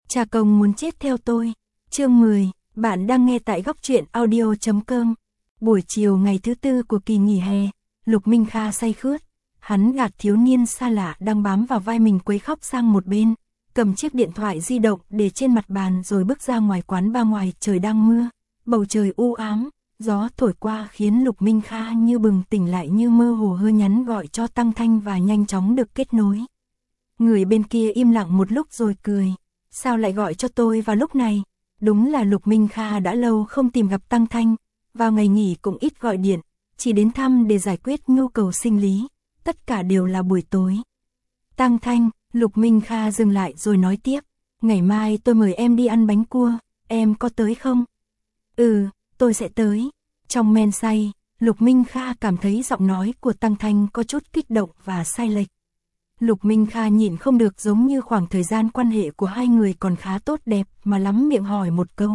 Cha công muốn chết theo tôi. Chương 10, bạn đang nghe tại góc truyện audio.com. Buổi chiều ngày thứ tư của kỳ nghỉ hè, Lục Minh Kha say khướt. Hắn gạt thiếu niên xa lạ đang bám vào vai mình quấy khóc sang một bên, cầm chiếc điện thoại di động để trên mặt bàn rồi bước ra ngoài quán bar. Ngoài trời đang mưa, bầu trời u ám, gió thổi qua khiến Lục Minh Kha như bừng tỉnh lại, như mơ hồ hơ nhắn gọi cho Tăng Thanh và nhanh chóng được kết nối. Người bên kia im lặng một lúc rồi cười. Sao lại gọi cho tôi vào lúc này? Đúng là Lục Minh Kha đã lâu không tìm gặp Tăng Thanh, vào ngày nghỉ cũng ít gọi điện, chỉ đến thăm để giải quyết nhu cầu sinh lý, tất cả đều là buổi tối. Tăng Thanh, Lục Minh Kha dừng lại rồi nói tiếp, ngày mai tôi mời em đi ăn bánh cua, em có tới không? Ừ, tôi sẽ tới. Trong men say, Lục Minh Kha cảm thấy giọng nói của Tăng Thanh có chút kích động và sai lệch. Lục Minh Kha nhịn không được, giống như khoảng thời gian quan hệ của hai người còn khá tốt đẹp mà lắm miệng hỏi một câu.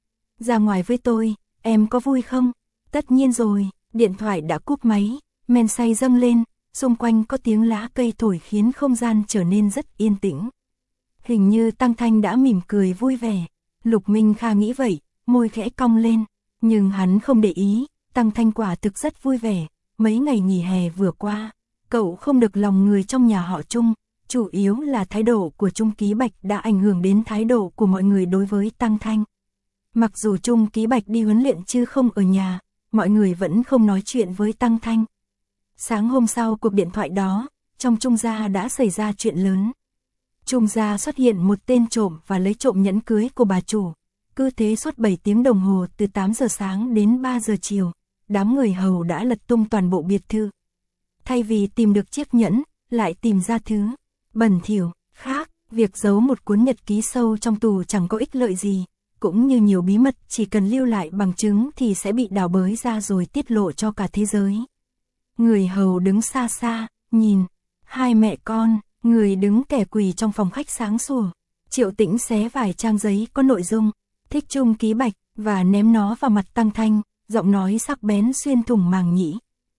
Ra ngoài với tôi, em có vui không? Tất nhiên rồi, điện thoại đã cúp máy, men say dâng lên, xung quanh có tiếng lá cây thổi khiến không gian trở nên rất yên tĩnh. Hình như Tăng Thanh đã mỉm cười vui vẻ, Lục Minh Kha nghĩ vậy, môi khẽ cong lên, nhưng hắn không để ý, Tăng Thanh quả thực rất vui vẻ, mấy ngày nghỉ hè vừa qua. Cậu không được lòng người trong nhà họ Trung, chủ yếu là thái độ của Trung Ký Bạch đã ảnh hưởng đến thái độ của mọi người đối với Tăng Thanh. Mặc dù Trung Ký Bạch đi huấn luyện chứ không ở nhà, mọi người vẫn không nói chuyện với Tăng Thanh. Sáng hôm sau cuộc điện thoại đó, trong Trung gia đã xảy ra chuyện lớn. Trung gia xuất hiện một tên trộm và lấy trộm nhẫn cưới của bà chủ. Cứ thế suốt 7 tiếng đồng hồ, từ 8 giờ sáng đến 3 giờ chiều, đám người hầu đã lật tung toàn bộ biệt thự. Thay vì tìm được chiếc nhẫn, lại tìm ra thứ bẩn thỉu khác. Việc giấu một cuốn nhật ký sâu trong tù chẳng có ích lợi gì, cũng như nhiều bí mật chỉ cần lưu lại bằng chứng thì sẽ bị đào bới ra rồi tiết lộ cho cả thế giới. Người hầu đứng xa xa, nhìn, hai mẹ con, người đứng kẻ quỳ trong phòng khách sáng sủa. Triệu Tĩnh xé vài trang giấy có nội dung, thích Trung Ký Bạch, và ném nó vào mặt Tăng Thanh, giọng nói sắc bén xuyên thủng màng nhĩ.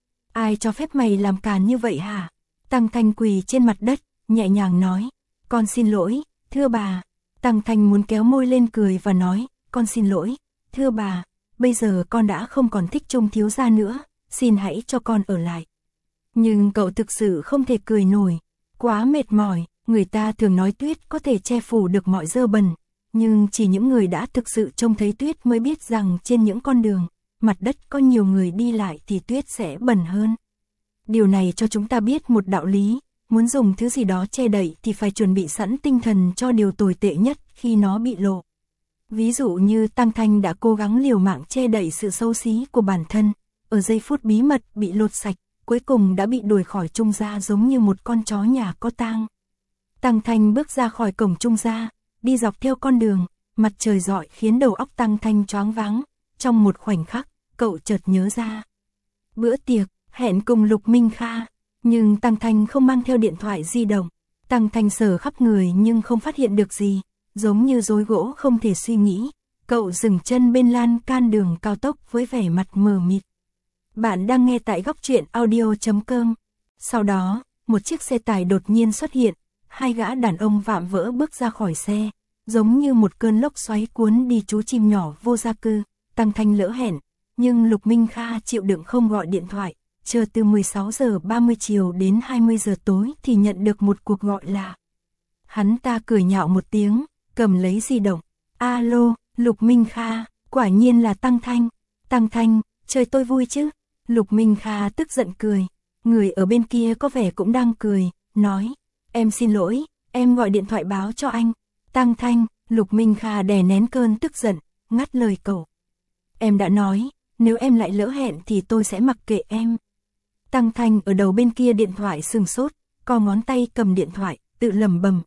Ai cho phép mày làm càn như vậy hả? Tăng Thanh quỳ trên mặt đất, nhẹ nhàng nói, con xin lỗi, thưa bà. Tăng Thanh muốn kéo môi lên cười và nói, con xin lỗi, thưa bà, bây giờ con đã không còn thích Trung thiếu gia nữa, xin hãy cho con ở lại. Nhưng cậu thực sự không thể cười nổi, quá mệt mỏi. Người ta thường nói tuyết có thể che phủ được mọi dơ bẩn, nhưng chỉ những người đã thực sự trông thấy tuyết mới biết rằng trên những con đường, mặt đất có nhiều người đi lại thì tuyết sẽ bẩn hơn. Điều này cho chúng ta biết một đạo lý, muốn dùng thứ gì đó che đậy thì phải chuẩn bị sẵn tinh thần cho điều tồi tệ nhất khi nó bị lộ. Ví dụ như Tăng Thanh đã cố gắng liều mạng che đậy sự xấu xí của bản thân, ở giây phút bí mật bị lột sạch, cuối cùng đã bị đuổi khỏi Trung gia giống như một con chó nhà có tang. Tăng Thanh bước ra khỏi cổng Trung gia, đi dọc theo con đường, mặt trời rọi khiến đầu óc Tăng Thanh choáng váng. Trong một khoảnh khắc, cậu chợt nhớ ra bữa tiệc, hẹn cùng Lục Minh Kha, nhưng Tăng Thanh không mang theo điện thoại di động. Tăng Thanh sờ khắp người nhưng không phát hiện được gì, giống như rối gỗ không thể suy nghĩ. Cậu dừng chân bên lan can đường cao tốc với vẻ mặt mờ mịt. Bạn đang nghe tại góc truyện audio.com. Sau đó, một chiếc xe tải đột nhiên xuất hiện, hai gã đàn ông vạm vỡ bước ra khỏi xe, giống như một cơn lốc xoáy cuốn đi chú chim nhỏ vô gia cư. Tăng Thanh lỡ hẹn, nhưng Lục Minh Kha chịu đựng không gọi điện thoại, chờ từ 16 giờ 30 chiều đến 20 giờ tối thì nhận được một cuộc gọi lạ. Hắn ta cười nhạo một tiếng, cầm lấy di động. Alo, Lục Minh Kha, quả nhiên là Tăng Thanh. Tăng Thanh, chơi tôi vui chứ? Lục Minh Kha tức giận cười. Người ở bên kia có vẻ cũng đang cười, nói, em xin lỗi, em gọi điện thoại báo cho anh. Tăng Thanh, Lục Minh Kha đè nén cơn tức giận, ngắt lời cậu. Em đã nói, nếu em lại lỡ hẹn thì tôi sẽ mặc kệ em. Tăng Thanh ở đầu bên kia điện thoại sừng sốt, co ngón tay cầm điện thoại, tự lẩm bẩm.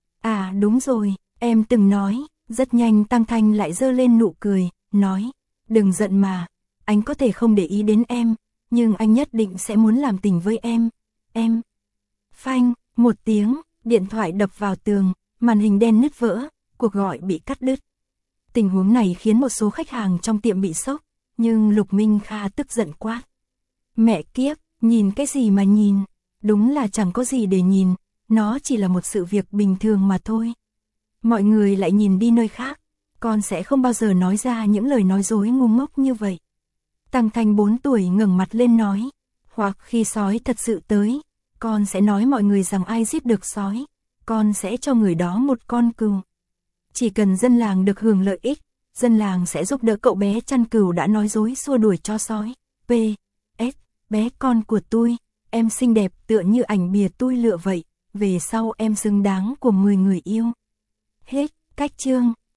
À đúng rồi, em từng nói. Rất nhanh Tăng Thanh lại giơ lên nụ cười, nói, đừng giận mà, anh có thể không để ý đến em, nhưng anh nhất định sẽ muốn làm tình với em. Phanh, một tiếng, điện thoại đập vào tường, màn hình đen nứt vỡ, cuộc gọi bị cắt đứt. Tình huống này khiến một số khách hàng trong tiệm bị sốc, nhưng Lục Minh Kha tức giận quát. Mẹ kiếp, nhìn cái gì mà nhìn, đúng là chẳng có gì để nhìn, nó chỉ là một sự việc bình thường mà thôi. mọi người lại nhìn đi nơi khác. Con sẽ không bao giờ nói ra những lời nói dối ngu ngốc như vậy. Tăng Thanh 4 tuổi ngẩng mặt lên nói. Hoặc khi sói thật sự tới, con sẽ nói mọi người rằng ai giết được sói, con sẽ cho người đó một con cừu. Chỉ cần dân làng được hưởng lợi ích, dân làng sẽ giúp đỡ cậu bé chăn cừu đã nói dối xua đuổi chó sói. P.S. Bé con của tôi, em xinh đẹp tựa như ảnh bìa tôi lựa vậy, về sau em xứng đáng của 10 người yêu. Hết, cách chương.